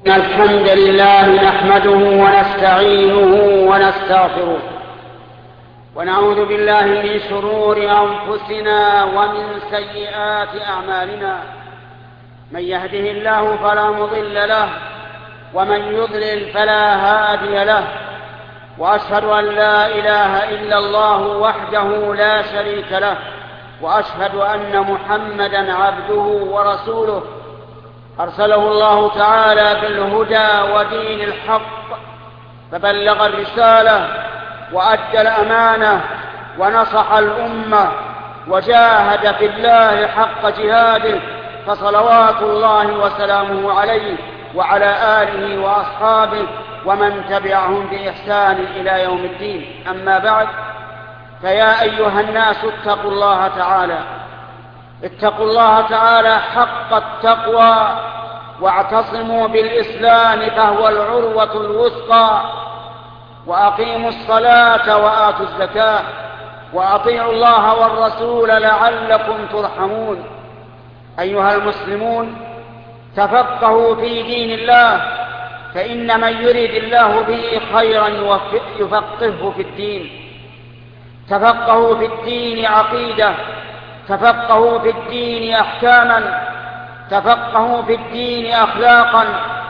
الحمد لله نحمده ونستعينه ونستغفره ونعوذ بالله من شرور أنفسنا ومن سيئات أعمالنا. من يهده الله فلا مضل له ومن يضلل فلا هادي له، وأشهد أن لا إله إلا الله وحده لا شريك له، وأشهد أن محمدا عبده ورسوله أرسله الله تعالى بالهدى ودين الحق، فبلغ الرسالة وأدى الأمانة ونصح الأمة وجاهد في الله حق جهاده، فصلوات الله وسلامه عليه وعلى آله وأصحابه ومن تبعهم بإحسان إلى يوم الدين. أما بعد، فيا أيها الناس اتقوا الله تعالى، اتقوا الله تعالى حق التقوى، واعتصموا بالإسلام فهو العروة الوثقى، وأقيموا الصلاة وآتوا الزكاة، وأطيعوا الله والرسول لعلكم ترحمون. أيها المسلمون، تفقهوا في دين الله، فإن من يريد الله به خيرا يفقهه في الدين. تفقهوا في الدين عقيدة، تفقهوا في الدين أحكاما، تفقهوا في الدين أخلاقا،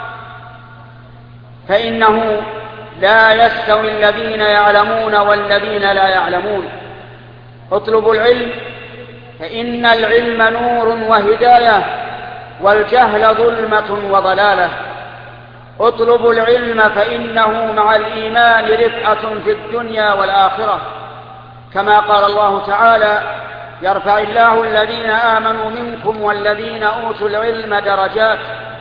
فإنه لا يستوي الذين يعلمون والذين لا يعلمون. اطلبوا العلم، فإن العلم نور وهداية، والجهل ظلمة وضلالة. اطلبوا العلم، فإنه مع الإيمان رفعة في الدنيا والآخرة، كما قال الله تعالى: يرفع الله الذين آمنوا منكم والذين أوتوا العلم درجات.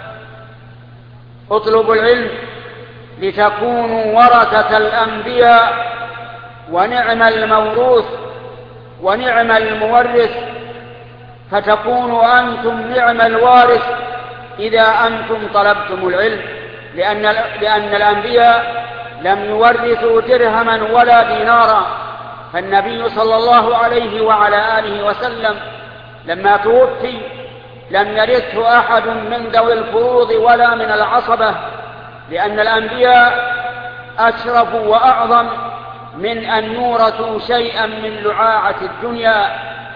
اطلبوا العلم لتكونوا ورثة الأنبياء، ونعم الموروث ونعم المورث، فتكونوا أنتم نعم الوارث إذا أنتم طلبتم العلم، لأن الأنبياء لم يورثوا درهما ولا دينارا. فالنبي صلى الله عليه وعلى آله وسلم لما توفي لم يرثه أحد من ذوي الفروض ولا من العصبة، لأن الأنبياء أشرف وأعظم من أن يورثوا شيئا من لعاعة الدنيا،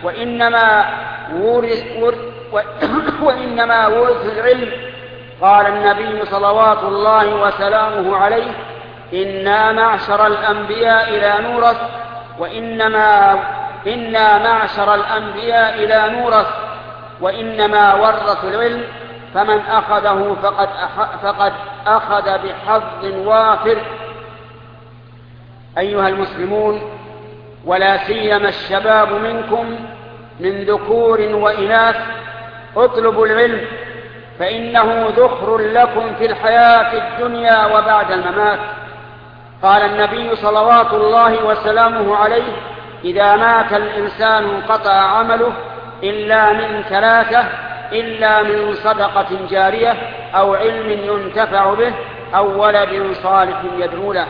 وإنما ورث العلم. قال النبي صلوات الله وسلامه عليه: إنا معشر الأنبياء لا نورث، إنا معشر الأنبياء لا نورث، وإنما ورثوا العلم، فمن أخذه فقد أخذ بحظ وافر. أيها المسلمون، ولا سيما الشباب منكم من ذكور وإناث، اطلبوا العلم، فإنه ذخر لكم في الحياة الدنيا وبعد الممات. قال النبي صلوات الله وسلامه عليه: إذا مات الإنسان انقطع عمله إلا من ثلاثة: إلا من صدقة جارية، أو علم ينتفع به، أو ولد صالح يدعو له.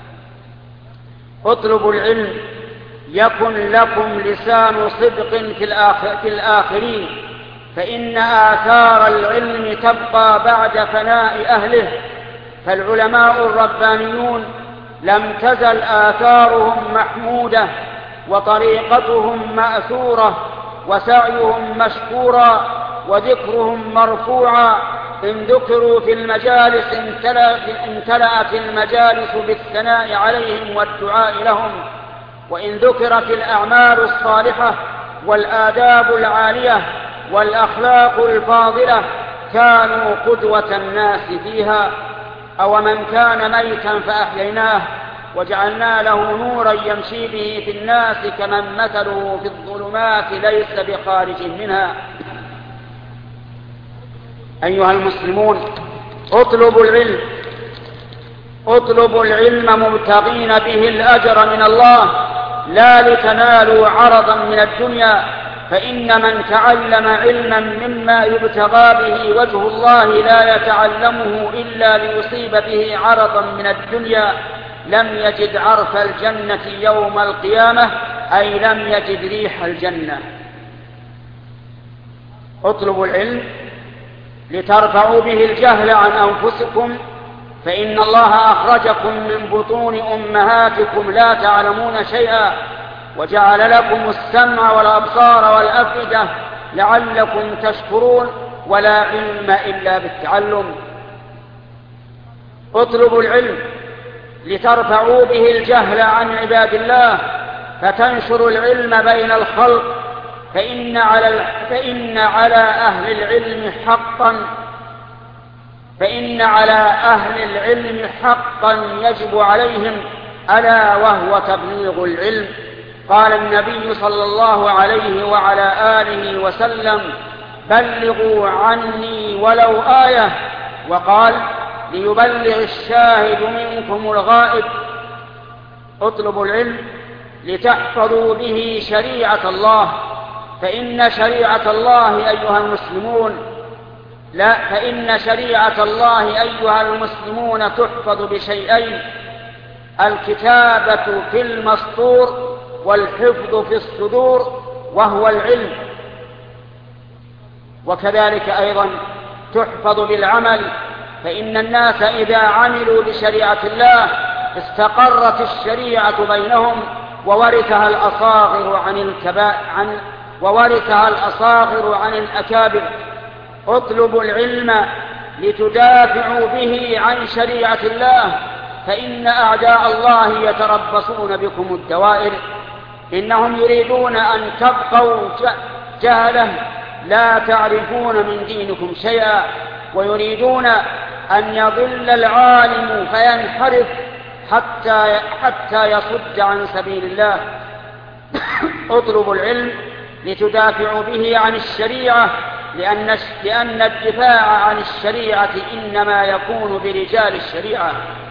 اطلبوا العلم يكن لكم لسان صدق في الآخرين، فإن آثار العلم تبقى بعد فناء أهله. فالعلماء الربانيون لم تزل آثارهم محمودة، وطريقتهم مأثورة، وسعيهم مشكورا، وذكرهم مرفوعا. إن ذكروا في المجالس امتلأت المجالس بالثناء عليهم والدعاء لهم، وإن ذكرت الأعمال الصالحة والآداب العالية والأخلاق الفاضلة كانوا قدوة الناس فيها. أو من كان ميتا فأحييناه وجعلنا له نورا يمشي به في الناس كمن مثله في الظلمات ليس بخارج منها. أيها المسلمون، اطلبوا العلم مبتغين به الأجر من الله، لا لتنالوا عرضا من الدنيا، فإن من تعلم علما مما يبتغى به وجه الله لا يتعلمه إلا ليصيب به عرضا من الدنيا لم يجد عرف الجنة يوم القيامة، أي لم يجد ريح الجنة. اطلبوا العلم لترفعوا به الجهل عن أنفسكم، فإن الله أخرجكم من بطون أمهاتكم لا تعلمون شيئا، وجعل لكم السمع والأبصار والأفئدة لعلكم تشكرون، ولا علم إلا بالتعلم. اطلبوا العلم لترفعوا به الجهل عن عباد الله، فتنشروا العلم بين الخلق، فإن على أهل العلم حقا يجب عليهم، ألا وهو تبليغ العلم. قال النبي صلى الله عليه وعلى آله وسلم: بلغوا عني ولو آية. وقال: ليبلغ الشاهد منكم الغائب. اطلبوا العلم لتحفظوا به شريعة الله، فإن شريعة الله أيها المسلمون تحفظ بشيئين: الكتابة في المسطور، والحفظ في الصدور، وهو العلم. وكذلك أيضا تحفظ بالعمل، فإن الناس إذا عملوا بشريعة الله استقرت الشريعة بينهم، وورثها الأصاغر عن الأكابر. اطلبوا العلم لتدافعوا به عن شريعة الله، فإن أعداء الله يتربصون بكم الدوائر. إنهم يريدون أن تبقوا جهلة لا تعرفون من دينكم شيئا، ويريدون أن يضل العالم فينحرف حتى يصد عن سبيل الله. اطلبوا العلم لتدافعوا به عن الشريعة، لأن الدفاع عن الشريعة إنما يكون برجال الشريعة.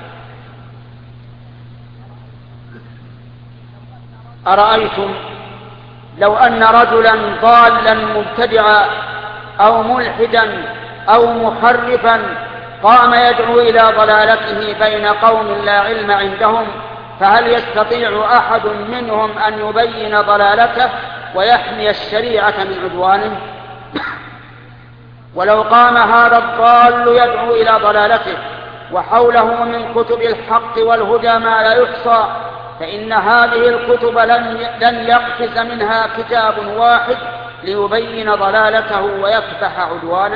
أرأيتم لو أن رجلا ضالا مبتدعا أو ملحدا أو محرفا قام يدعو إلى ضلالته بين قوم لا علم عندهم، فهل يستطيع أحد منهم أن يبين ضلالته ويحمي الشريعة من عدوانه؟ ولو قام هذا الضال يدعو إلى ضلالته وحوله من كتب الحق والهدى ما لا يحصى، فإن هذه الكتب لن يقفز منها كتاب واحد ليبين ضلالته ويكبح عدوانه.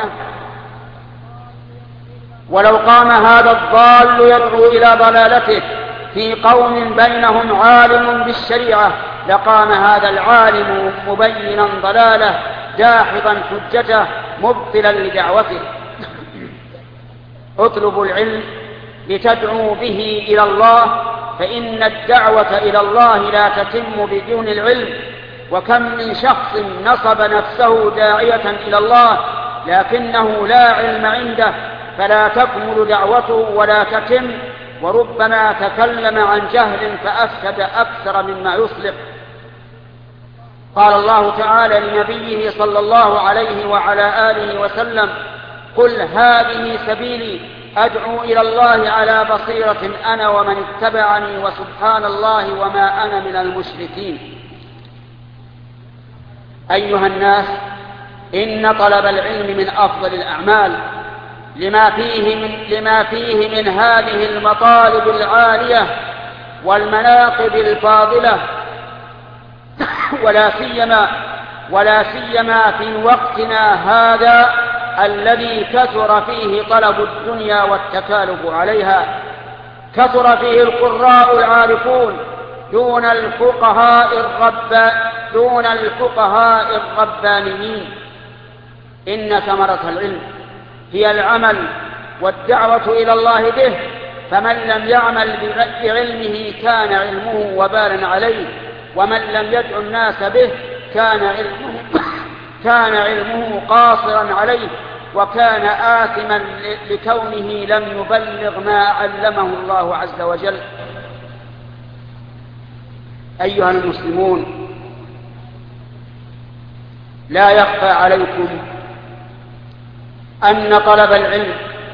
ولو قام هذا الضال يدعو إلى ضلالته في قوم بينهم عالم بالشريعة، لقام هذا العالم مبينا ضلاله داحضا حجته مبطلا لدعوته. اطلبوا العلم لتدعوا به إلى الله، فإن الدعوة إلى الله لا تتم بدون العلم. وكم من شخص نصب نفسه داعية إلى الله لكنه لا علم عنده، فلا تكمل دعوته ولا تتم، وربما تكلم عن جهل فأفسد أكثر مما يصلح. قال الله تعالى لنبيه صلى الله عليه وعلى آله وسلم: قل هذه سبيلي أدعو إلى الله على بصيرة أنا ومن اتبعني وسبحان الله وما أنا من المشركين. أيها الناس، إن طلب العلم من أفضل الأعمال لما فيه من هذه المطالب العالية والمناقب الفاضلة، ولا سيما في وقتنا هذا الذي كثر فيه طلب الدنيا والتكالب عليها. كثر فيه القراء العارفون دون الفقهاء الربانيين. إن ثمرة العلم هي العمل والدعوة إلى الله به، فمن لم يعمل بعلمه كان علمه وبالا عليه، ومن لم يدع الناس به كان علمه قاصرا عليه، وكان آثما لكونه لم يبلغ ما علمه الله عز وجل. أيها المسلمون، لا يخفى عليكم أن طلب العلم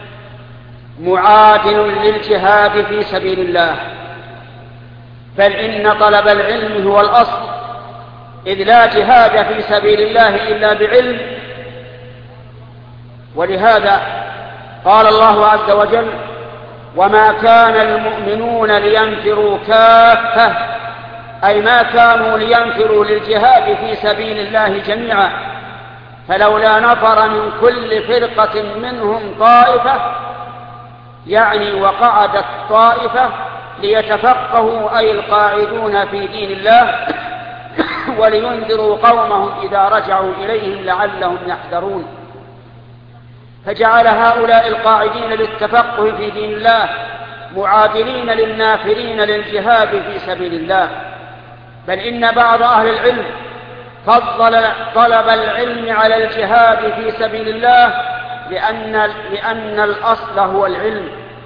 معادل للجهاد في سبيل الله، بل إن طلب العلم هو الأصل، إذ لا جهاد في سبيل الله إلا بعلم، ولهذا قال الله عز وجل: وما كان المؤمنون لينفروا كافة، أي ما كانوا لينفروا للجهاد في سبيل الله جميعا، فلولا نفر من كل فرقة منهم طائفة، يعني وقعدت طائفة ليتفقهوا أي القاعدون في دين الله ولينذروا قومهم إذا رجعوا إليهم لعلهم يحذرون. فجعل هؤلاء القاعدين للتفقه في دين الله معادلين للنافرين للجهاد في سبيل الله، بل إن بعض أهل العلم فضل طلب العلم على الجهاد في سبيل الله لأن الأصل هو العلم.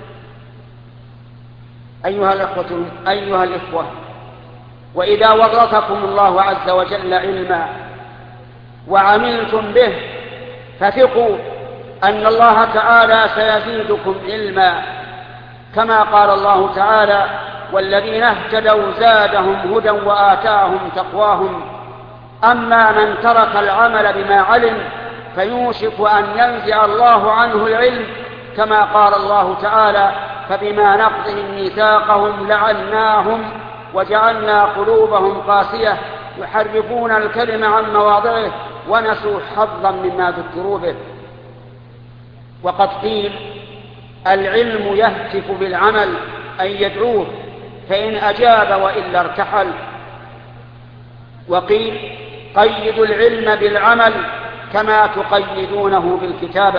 أيها الإخوة، وإذا ورثكم الله عز وجل علما وعملتم به فثقوا أن الله تعالى سيزيدكم علما، كما قال الله تعالى: والذين اهتدوا زادهم هدى وآتاهم تقواهم. أما من ترك العمل بما علم فيوشك أن ينزع الله عنه العلم، كما قال الله تعالى: فبما نقضهم ميثاقهم لعناهم وجعلنا قلوبهم قاسية يحرفون الكلم عن مواضعه ونسوا حظا مما ذكروا به. وقد قيل: العلم يهتف بالعمل، أي يدعوه، فإن أجاب وإلا ارتحل. وقيل: قيدوا العلم بالعمل كما تقيدونه بالكتابة.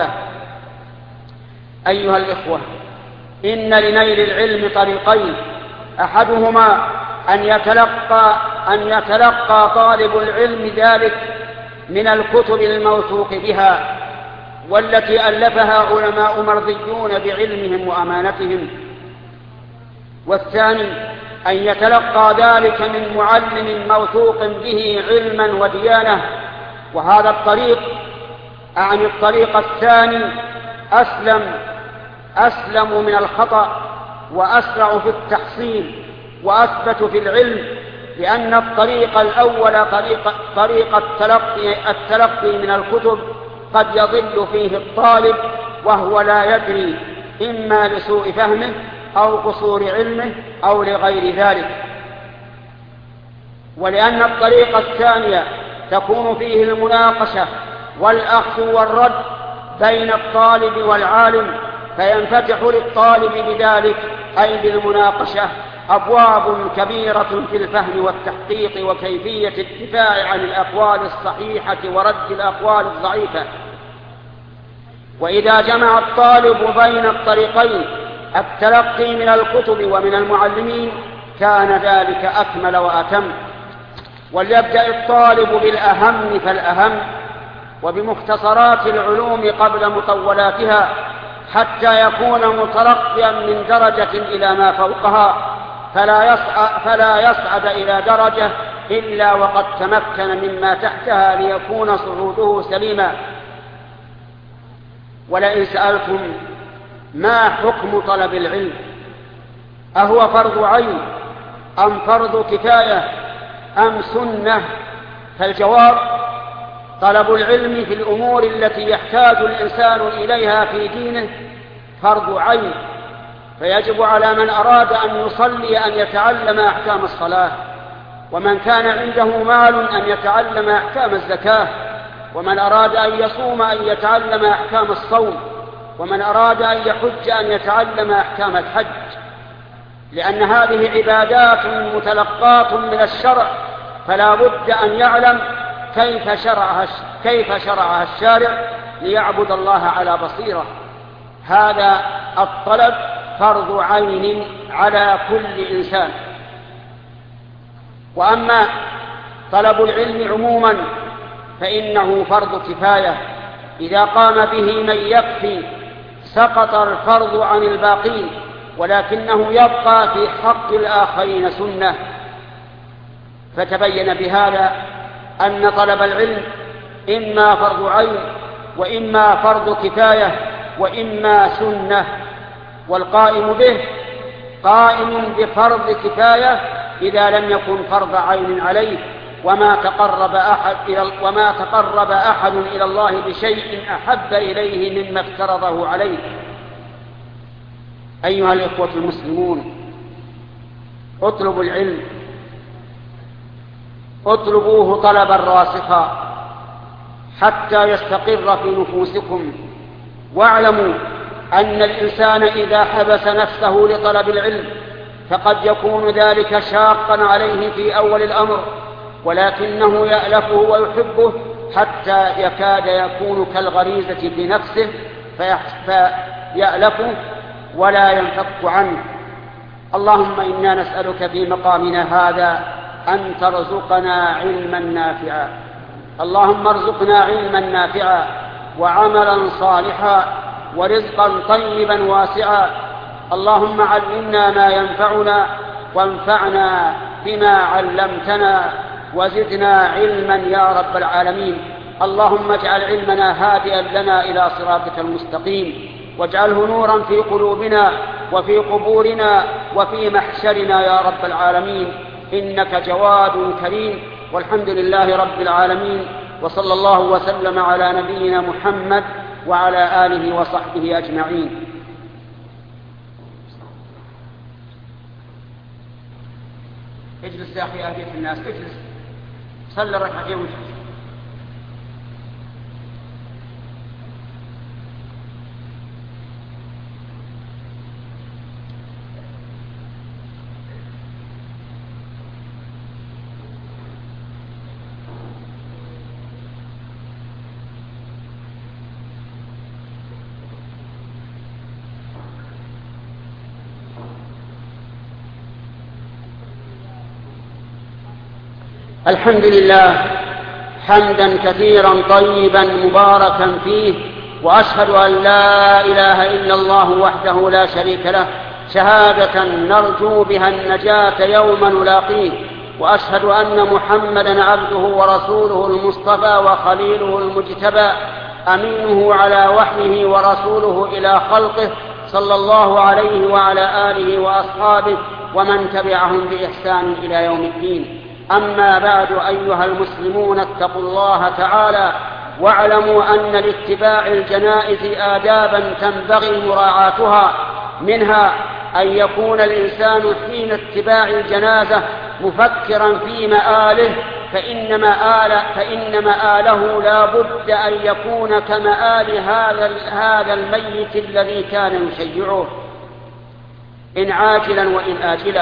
أيها الإخوة، إن لنيل العلم طريقين: أحدهما أن يتلقى طالب العلم ذلك من الكتب الموثوق بها والتي ألفها علماء مرضيون بعلمهم وأمانتهم، والثاني أن يتلقى ذلك من معلم موثوق به علما وديانة. وهذا الطريق، أعني الطريق الثاني، أسلم من الخطأ وأسرع في التحصيل وأثبت في العلم، لأن الطريق الأول طريق التلقي من الكتب قد يضل فيه الطالب وهو لا يدري، إما لسوء فهمه أو قصور علمه أو لغير ذلك. ولأن الطريق الثانية تكون فيه المناقشة والأخذ والرد بين الطالب والعالم، فينفتح للطالب بذلك أي بالمناقشة أبواب كبيرة في الفهم والتحقيق وكيفية الدفاع عن الأقوال الصحيحة ورد الأقوال الضعيفة. وإذا جمع الطالب بين الطريقين، التلقي من الكتب ومن المعلمين، كان ذلك أكمل وأتم. وليبدأ الطالب بالأهم فالأهم وبمختصرات العلوم قبل مطولاتها، حتى يكون مترقيا من درجة إلى ما فوقها، فلا يصعد إلى درجة إلا وقد تمكن مما تحتها ليكون صعوده سليما. ولئن سألتم ما حكم طلب العلم، أهو فرض عين أم فرض كفاية أم سنة؟ فالجواب: طلب العلم في الأمور التي يحتاج الإنسان إليها في دينه فرض عين، فيجب على من أراد أن يصلي أن يتعلم أحكام الصلاة، ومن كان عنده مال أن يتعلم أحكام الزكاة، ومن أراد أن يصوم أن يتعلم أحكام الصوم، ومن أراد أن يحج أن يتعلم أحكام الحج، لأن هذه عبادات متلقاة من الشرع، فلا بد أن يعلم كيف شرعها الشارع ليعبد الله على بصيرة. هذا الطلب فرض عين على كل إنسان. وأما طلب العلم عموما فإنه فرض كفاية، إذا قام به من يكفي سقط الفرض عن الباقين، ولكنه يبقى في حق الآخرين سنة. فتبين بهذا أن طلب العلم إما فرض عين وإما فرض كفاية وإما سنة، والقائم به قائم بفرض كفاية إذا لم يكن فرض عين عليه، وما تقرب أحد إلى الله بشيء أحب إليه مما افترضه عليه. أيها الإخوة المسلمون، اطلبوا العلم، اطلبوه طلبا راسخا حتى يستقر في نفوسكم. واعلموا أن الإنسان إذا حبس نفسه لطلب العلم فقد يكون ذلك شاقا عليه في أول الأمر، ولكنه يألفه ويحبه حتى يكاد يكون كالغريزة في نفسه فيألفه ولا ينفك عنه. اللهم إنا نسألك في مقامنا هذا أن ترزقنا علما نافعا. اللهم ارزقنا علما نافعا وعملا صالحا ورزقا طيبا واسعا. اللهم علمنا ما ينفعنا وانفعنا بما علمتنا وزدنا علما يا رب العالمين. اللهم اجعل علمنا هادئا لنا إلى صراطك المستقيم، واجعله نورا في قلوبنا وفي قبورنا وفي محشرنا يا رب العالمين، إنك جواد كريم. والحمد لله رب العالمين، وصلى الله وسلم على نبينا محمد وعلى آله وصحبه أجمعين. اجلس يا أخي أهدية الناس، اجلس صلى ركعتين وجلس. الحمد لله حمدا كثيرا طيبا مباركا فيه، وأشهد أن لا إله إلا الله وحده لا شريك له شهادة نرجو بها النجاة يوم نلاقيه، وأشهد أن محمدا عبده ورسوله المصطفى وخليله المجتبى، أمينه على وحيه ورسوله إلى خلقه، صلى الله عليه وعلى آله وأصحابه ومن تبعهم بإحسان إلى يوم الدين. أما بعد، أيها المسلمون، اتقوا الله تعالى واعلموا أن لاتباع الجنائز آدابا تنبغي مراعاتها، منها أن يكون الإنسان حين اتباع الجنازة مفكرا في مآله، فإن مآله لا بد أن يكون كمآل هذا الميت الذي كان يشيعه إن عاجلا وإن آجلا.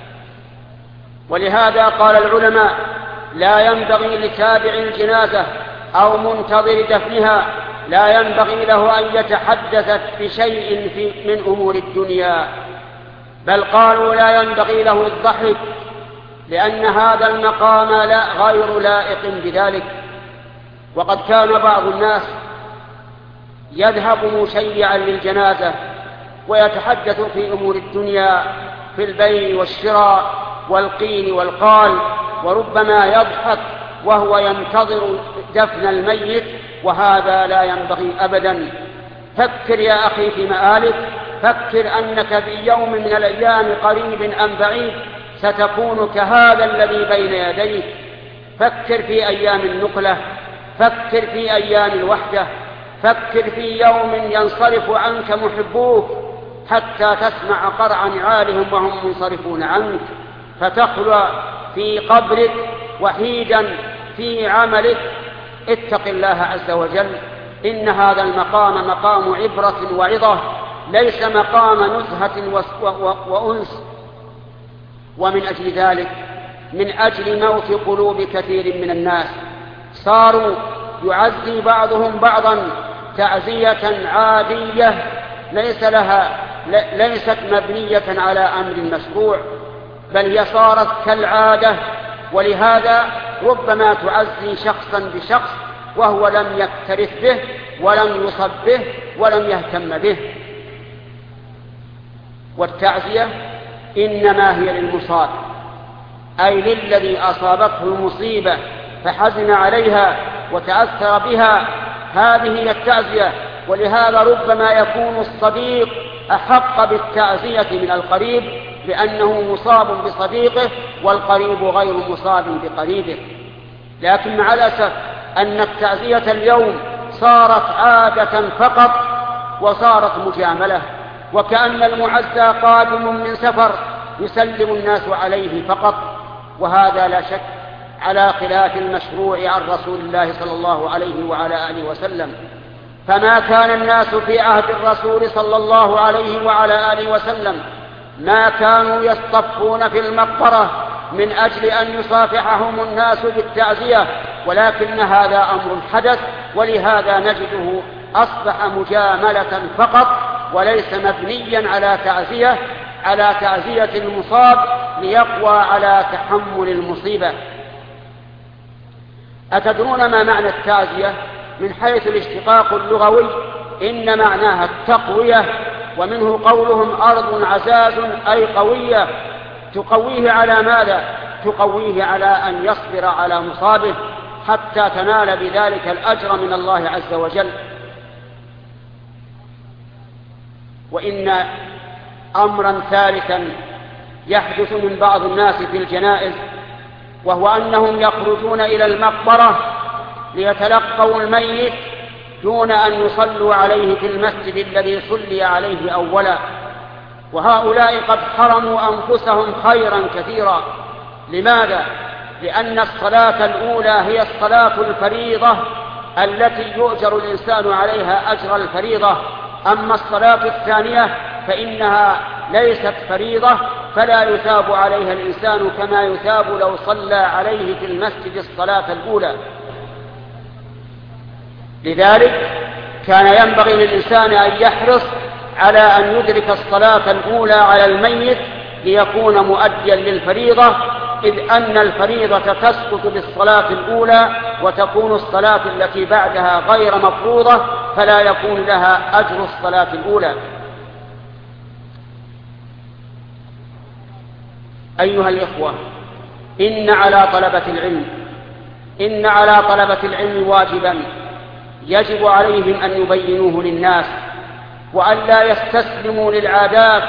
ولهذا قال العلماء: لا ينبغي لتابع الجنازة أو منتظر دفنها لا ينبغي له أن يتحدث بشيء من أمور الدنيا، بل قالوا لا ينبغي له الضحك، لأن هذا المقام غير لائق بذلك. وقد كان بعض الناس يذهب مشيعا للجنازة ويتحدث في أمور الدنيا، في البيع والشراء والقيل والقال، وربما يضحك وهو ينتظر دفن الميت، وهذا لا ينبغي أبدا. فكر يا أخي في مآلك، فكر أنك في يوم من الأيام قريب أم بعيد ستكون كهذا الذي بين يديك. فكر في أيام النقلة، فكر في أيام الوحدة، فكر في يوم ينصرف عنك محبوك حتى تسمع قرع نعالهم وهم منصرفون عنك، فتخلى في قبرك وحيدا في عملك. اتق الله عز وجل، إن هذا المقام مقام عبرة وعظة، ليس مقام نزهة وأنس. ومن أجل ذلك، من أجل موت قلوب كثير من الناس، صاروا يعزي بعضهم بعضا تعزية عادية ليست مبنية على أمر مشروع، بل هي صارت كالعادة. ولهذا ربما تعزي شخصا بشخص وهو لم يكترث به ولم يصب به ولم يهتم به. والتعزية إنما هي للمصاب، أي للذي أصابته المصيبة فحزن عليها وتأثر بها، هذه هي التعزية. ولهذا ربما يكون الصديق أحق بالتعزية من القريب، لأنه مصاب بصديقه والقريب غير مصاب بقريبه. لكن مع الأسف أن التعزية اليوم صارت عادة فقط وصارت مجاملة، وكأن المعزى قادم من سفر يسلم الناس عليه فقط، وهذا لا شك على خلاف المشروع عن رسول الله صلى الله عليه وعلى آله وسلم. فما كان الناس في عهد الرسول صلى الله عليه وعلى آله وسلم ما كانوا يصطفون في المقبرة من أجل أن يصافحهم الناس بالتعزية، ولكن هذا أمر حدث، ولهذا نجده أصبح مجاملة فقط وليس مبنيا على تعزية المصاب ليقوى على تحمل المصيبة. أتدرون ما معنى التعزية؟ من حيث الاشتقاق اللغوي إن معناها التقوية، ومنه قولهم أرض عزاز أي قوية. تقويه على ماذا؟ تقويه على أن يصبر على مصابه حتى تنال بذلك الأجر من الله عز وجل. وإن أمرا ثالثا يحدث من بعض الناس في الجنائز، وهو أنهم يخرجون إلى المقبرة ليتلقوا الميت دون أن يصلوا عليه في المسجد الذي صلي عليه أولا، وهؤلاء قد حرموا أنفسهم خيرا كثيرا. لماذا؟ لأن الصلاة الأولى هي الصلاة الفريضة التي يؤجر الإنسان عليها أجر الفريضة، أما الصلاة الثانية فإنها ليست فريضة فلا يثاب عليها الإنسان كما يثاب لو صلى عليه في المسجد الصلاة الأولى. لذلك كان ينبغي للإنسان أن يحرص على أن يدرك الصلاة الأولى على الميت ليكون مؤديا للفريضة، إذ أن الفريضة تسقط بالصلاة الأولى وتكون الصلاة التي بعدها غير مفروضة فلا يكون لها أجر الصلاة الأولى. أيها الإخوة، إن على طلبة العلم واجبا يجب عليهم أن يبينوه للناس، وأن لا يستسلموا للعادات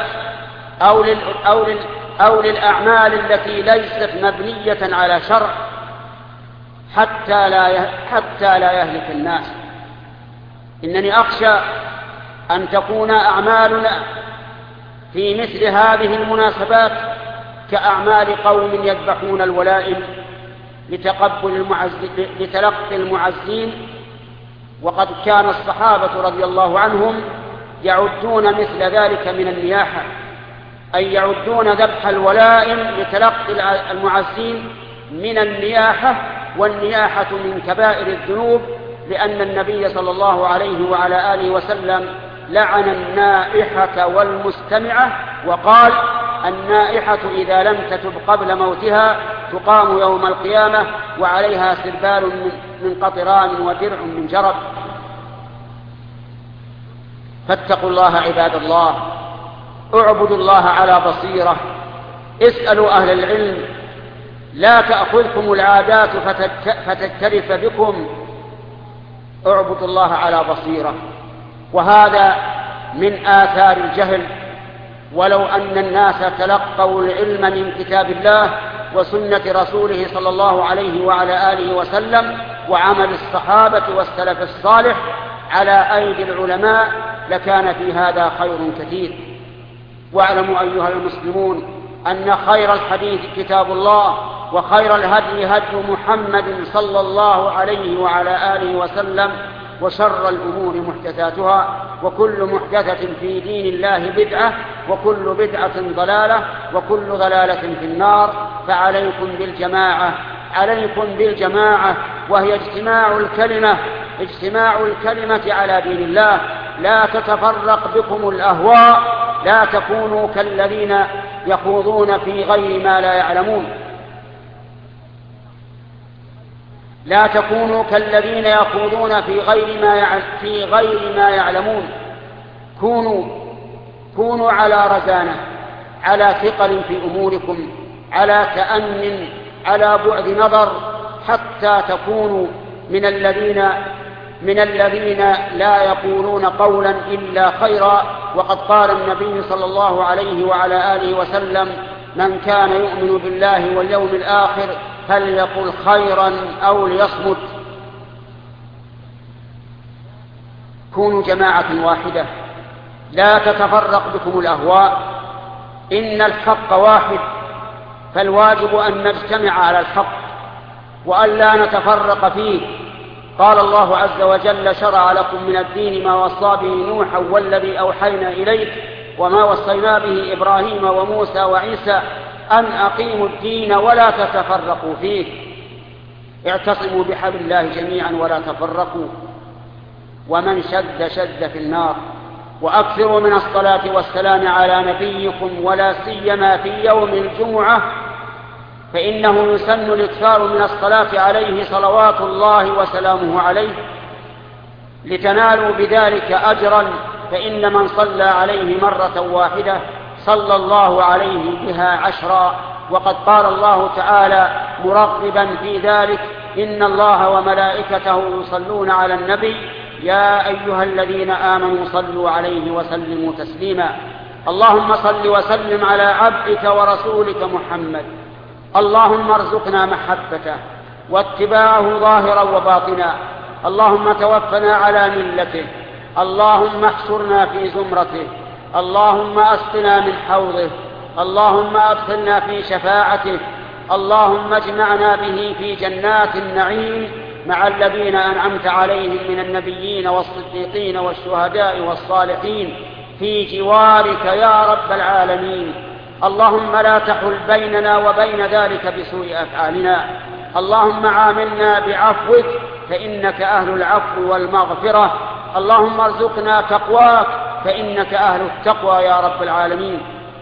أو للأعمال التي ليست مبنية على شرع حتى لا يهلك الناس. إنني أخشى أن تكون أعمالنا في مثل هذه المناسبات كأعمال قوم يذبحون الولائم لتلقي المعزين، وقد كان الصحابة رضي الله عنهم يعدون مثل ذلك من النياحة، أي يعدون ذبح الولائم لتلقي المعزين من النياحة، والنياحة من كبائر الذنوب، لأن النبي صلى الله عليه وعلى آله وسلم لعن النائحة والمستمعة وقال: النائحة إذا لم تتب قبل موتها تقام يوم القيامة وعليها سربال من قطران ودرع من جرب. فاتقوا الله عباد الله، اعبدوا الله على بصيرة، اسألوا أهل العلم، لا تأخذكم العادات فتكترث بكم، اعبدوا الله على بصيرة. وهذا من آثار الجهل. ولو أن الناس تلقوا العلم من كتاب الله وسنة رسوله صلى الله عليه وعلى آله وسلم وعمل الصحابة والسلف الصالح على أيدي العلماء لكان في هذا خير كثير. واعلموا أيها المسلمون أن خير الحديث كتاب الله، وخير الهدي هدي محمد صلى الله عليه وعلى آله وسلم، وشر الأمور محدثاتها، وكل محدثة في دين الله بدعة، وكل بدعة ضلالة، وكل ضلالة في النار. فعليكم بالجماعة، وهي اجتماع الكلمة على دين الله. لا تتفرق بكم الأهواء، لا تكونوا كالذين يخوضون في غير ما لا يعلمون، لا تكونوا كالذين يخوضون في غير ما يعلمون. كونوا على رزانة، على ثقل في أموركم، على تأن، على بعد نظر، حتى تكونوا من الذين لا يقولون قولا إلا خيرا. وقد قال النبي صلى الله عليه وعلى آله وسلم: من كان يؤمن بالله واليوم الآخر فليقل خيرا أو ليصمت. كونوا جماعة واحدة، لا تتفرق بكم الأهواء، إن الحق واحد، فالواجب أن نجتمع على الحق وأن لا نتفرق فيه. قال الله عز وجل: شرع لكم من الدين ما وصى به نوحا والذي أوحينا إليك وما وصينا به إبراهيم وموسى وعيسى أن أقيموا الدين ولا تتفرقوا فيه. اعتصموا بحبل الله جميعا ولا تفرقوا، ومن شد في النار. وأكثروا من الصلاة والسلام على نبيكم ولا سيما في يوم الجمعة، فإنه يسن الإكثار من الصلاة عليه صلوات الله وسلامه عليه لتنالوا بذلك أجرا، فإن من صلى عليه مرة واحدة صلى الله عليه بها 10. وقد قال الله تعالى مرغبا في ذلك: إن الله وملائكته يصلون على النبي يا أيها الذين آمنوا صلوا عليه وسلموا تسليما. اللهم صل وسلم على عبدك ورسولك محمد. اللهم ارزقنا محبته واتباعه ظاهرا وباطنا. اللهم توفنا على ملته. اللهم احشرنا في زمرته. اللهم اسقنا من حوضه. اللهم ادخلنا في شفاعته. اللهم اجمعنا به في جنات النعيم مع الذين أنعمت عليهم من النبيين والصديقين والشهداء والصالحين في جوارك يا رب العالمين. اللهم لا تحل بيننا وبين ذلك بسوء أفعالنا. اللهم عاملنا بعفوك فإنك أهل العفو والمغفرة. اللهم ارزقنا تقواك فإنك أهل التقوى يا رب العالمين.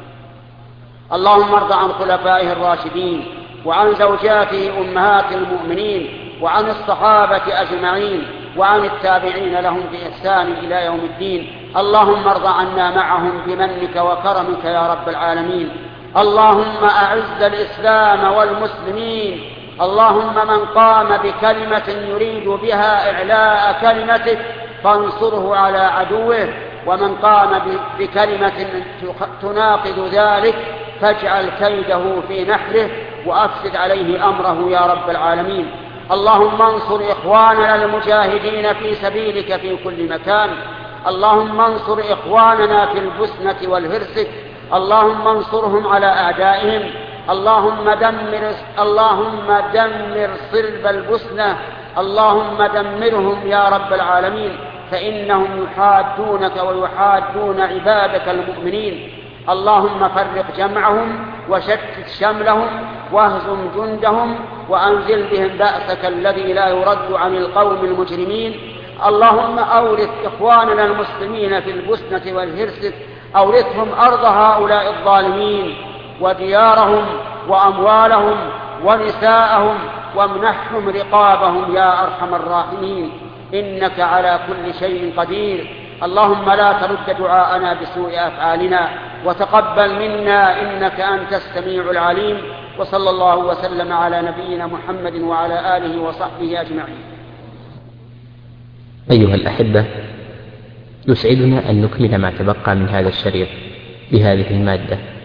اللهم ارض عن خلفائه الراشدين وعن زوجاته أمهات المؤمنين وعن الصحابة أجمعين وعن التابعين لهم بإحسان إلى يوم الدين. اللهم ارض عنا معهم بمنك وكرمك يا رب العالمين. اللهم أعز الإسلام والمسلمين. اللهم من قام بكلمة يريد بها إعلاء كلمتك فانصره على عدوه، ومن قام بكلمة تناقض ذلك فاجعل كيده في نحره وأفسد عليه أمره يا رب العالمين. اللهم انصر إخواننا المجاهدين في سبيلك في كل مكان. اللهم انصر إخواننا في البوسنة والهرسك. اللهم انصرهم على أعدائهم. اللهم دمر صلب البوسنة. اللهم دمرهم يا رب العالمين، فإنهم يحادونك ويحادون عبادك المؤمنين. اللهم فرق جمعهم وشتت شملهم واهزم جندهم وأنزل بهم بأسك الذي لا يرد عن القوم المجرمين. اللهم أورث إخواننا المسلمين في البوسنة والهرسك، أورثهم أرض هؤلاء الظالمين وديارهم وأموالهم ونساءهم، وامنحهم رقابهم يا أرحم الراحمين، إنك على كل شيء قدير. اللهم لا ترد دعاءنا بسوء أفعالنا، وتقبل منا إنك أنت السميع العليم. وصلى الله وسلم على نبينا محمد وعلى آله وصحبه أجمعين. أيها الأحبة، يسعدنا أن نكمل ما تبقى من هذا الشريط بهذه المادة.